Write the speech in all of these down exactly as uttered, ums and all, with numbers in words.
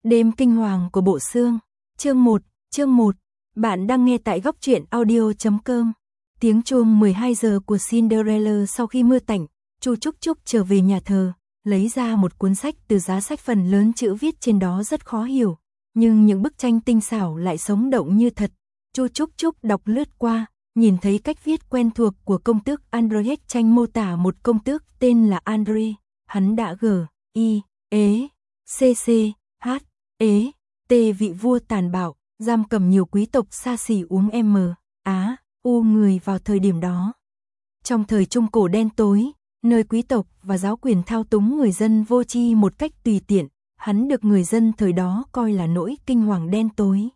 Đêm kinh hoàng của Bộ Xương. Chương một, chương một. Bạn đang nghe tại góc truyện audio chấm com. Tiếng chuông mười hai giờ của Cinderella sau khi mưa tạnh, Chu Trúc Trúc trở về nhà thờ, lấy ra một cuốn sách từ giá sách, phần lớn chữ viết trên đó rất khó hiểu, nhưng những bức tranh tinh xảo lại sống động như thật. Chu Trúc Trúc đọc lướt qua, nhìn thấy cách viết quen thuộc của công tước Android. Tranh mô tả một công tước tên là Andre, hắn đã g, i, ế, cc, h, ế, t vị vua tàn bạo, giam cầm nhiều quý tộc xa xỉ uống m, á, u người vào thời điểm đó. Trong thời Trung Cổ đen tối, nơi quý tộc và giáo quyền thao túng người dân vô tri một cách tùy tiện, hắn được người dân thời đó coi là nỗi kinh hoàng đen tối.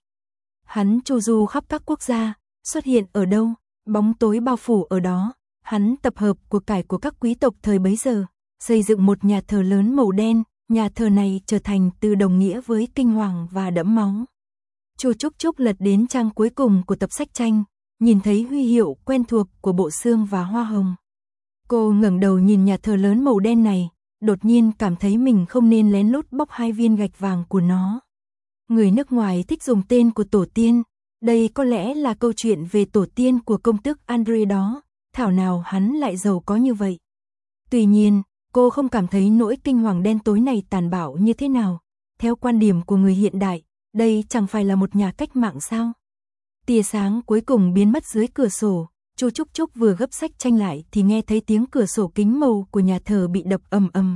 Hắn chu du khắp các quốc gia, xuất hiện ở đâu, bóng tối bao phủ ở đó. Hắn tập hợp của cải của các quý tộc thời bấy giờ, xây dựng một nhà thờ lớn màu đen. Nhà thờ này trở thành từ đồng nghĩa với kinh hoàng và đẫm máu. Chu Trúc Trúc lật đến trang cuối cùng của tập sách tranh, nhìn thấy huy hiệu quen thuộc của Bộ Xương và hoa hồng. Cô ngẩng đầu nhìn nhà thờ lớn màu đen này, đột nhiên cảm thấy mình không nên lén lút bóc hai viên gạch vàng của nó. Người nước ngoài thích dùng tên của tổ tiên, đây có lẽ là câu chuyện về tổ tiên của công tước Andre đó, thảo nào hắn lại giàu có như vậy. Tuy nhiên, cô không cảm thấy nỗi kinh hoàng đen tối này tàn bạo như thế nào. Theo quan điểm của người hiện đại, đây chẳng phải là một nhà cách mạng sao? Tia sáng cuối cùng biến mất dưới cửa sổ, Chu Trúc Trúc vừa gấp sách tranh lại thì nghe thấy tiếng cửa sổ kính màu của nhà thờ bị đập ầm ầm.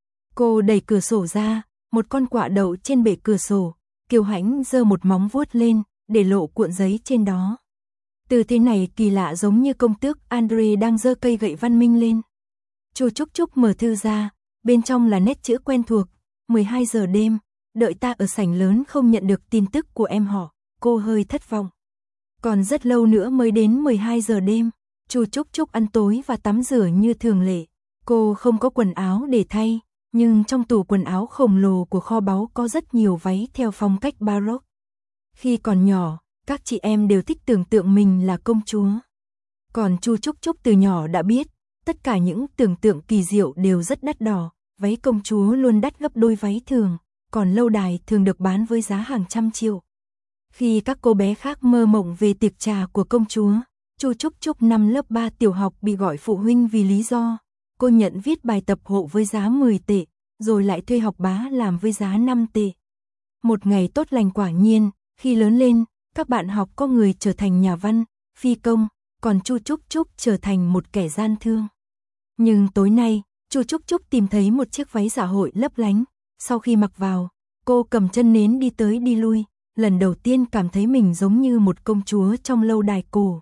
Cô đẩy cửa sổ ra, một con quạ đậu trên bệ cửa sổ, kiêu hãnh giơ một móng vuốt lên, để lộ cuộn giấy trên đó. Từ thế này kỳ lạ, giống như công tước Andre đang giơ cây gậy văn minh lên. Chu Trúc Trúc mở thư ra, bên trong là nét chữ quen thuộc, mười hai giờ đêm, đợi ta ở sảnh lớn, không nhận được tin tức của em họ. Cô hơi thất vọng. Còn rất lâu nữa mới đến mười hai giờ đêm. Chu Trúc Trúc ăn tối và tắm rửa như thường lệ. Cô không có quần áo để thay, nhưng trong tủ quần áo khổng lồ của kho báu có rất nhiều váy theo phong cách Baroque. Khi còn nhỏ, các chị em đều thích tưởng tượng mình là công chúa. Còn Chu Trúc Trúc từ nhỏ đã biết, tất cả những tưởng tượng kỳ diệu đều rất đắt đỏ, váy công chúa luôn đắt gấp đôi váy thường, còn lâu đài thường được bán với giá hàng trăm triệu. Khi các cô bé khác mơ mộng về tiệc trà của công chúa, Chu Trúc Trúc năm lớp ba tiểu học bị gọi phụ huynh vì lý do cô nhận viết bài tập hộ với giá mười tệ, rồi lại thuê học bá làm với giá năm tệ. Một ngày tốt lành quả nhiên, khi lớn lên, các bạn học có người trở thành nhà văn, phi công, còn Chu Trúc Trúc trở thành một kẻ gian thương. Nhưng tối nay, Chu Trúc Trúc tìm thấy một chiếc váy dạ hội lấp lánh. Sau khi mặc vào, cô cầm chân nến đi tới đi lui, lần đầu tiên cảm thấy mình giống như một công chúa trong lâu đài cổ.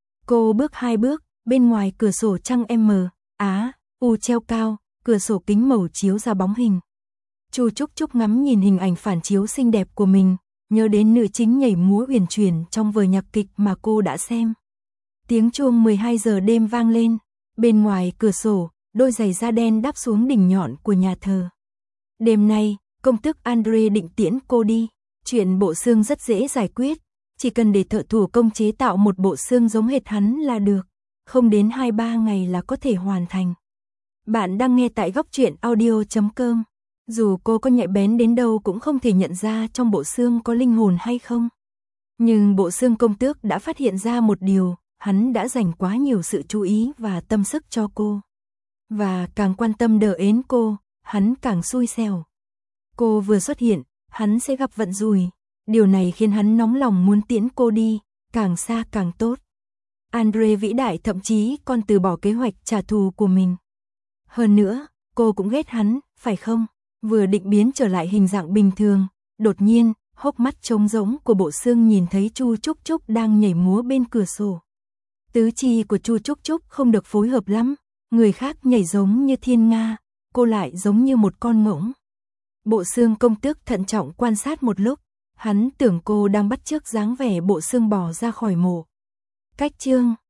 Cô bước hai bước, bên ngoài cửa sổ trăng M, Á, U treo cao, cửa sổ kính màu chiếu ra bóng hình. Chu Trúc Trúc ngắm nhìn hình ảnh phản chiếu xinh đẹp của mình, nhớ đến nữ chính nhảy múa uyển chuyển trong vở nhạc kịch mà cô đã xem. Tiếng chuông mười hai giờ đêm vang lên, bên ngoài cửa sổ, đôi giày da đen đáp xuống đỉnh nhọn của nhà thờ. Đêm nay, công tước Andre định tiễn cô đi. Chuyện bộ xương rất dễ giải quyết, chỉ cần để thợ thủ công chế tạo một bộ xương giống hệt hắn là được, không đến hai ba ngày là có thể hoàn thành. Bạn đang nghe tại góc truyện audio chấm com. Dù cô có nhạy bén đến đâu cũng không thể nhận ra trong bộ xương có linh hồn hay không. Nhưng bộ xương công tước đã phát hiện ra một điều, hắn đã dành quá nhiều sự chú ý và tâm sức cho cô. Và càng quan tâm đờ ến cô, hắn càng xui xẻo. Cô vừa xuất hiện, hắn sẽ gặp vận rủi. Điều này khiến hắn nóng lòng muốn tiễn cô đi, càng xa càng tốt. Andre vĩ đại thậm chí còn từ bỏ kế hoạch trả thù của mình. Hơn nữa, cô cũng ghét hắn, phải không? Vừa định biến trở lại hình dạng bình thường, đột nhiên, hốc mắt trống rỗng của bộ xương nhìn thấy Chu Trúc Trúc đang nhảy múa bên cửa sổ. Tứ chi của Chu Trúc Trúc không được phối hợp lắm, người khác nhảy giống như thiên nga, cô lại giống như một con ngỗng. Bộ xương công tước thận trọng quan sát một lúc, hắn tưởng cô đang bắt chước dáng vẻ bộ xương bò ra khỏi mộ. Cách chương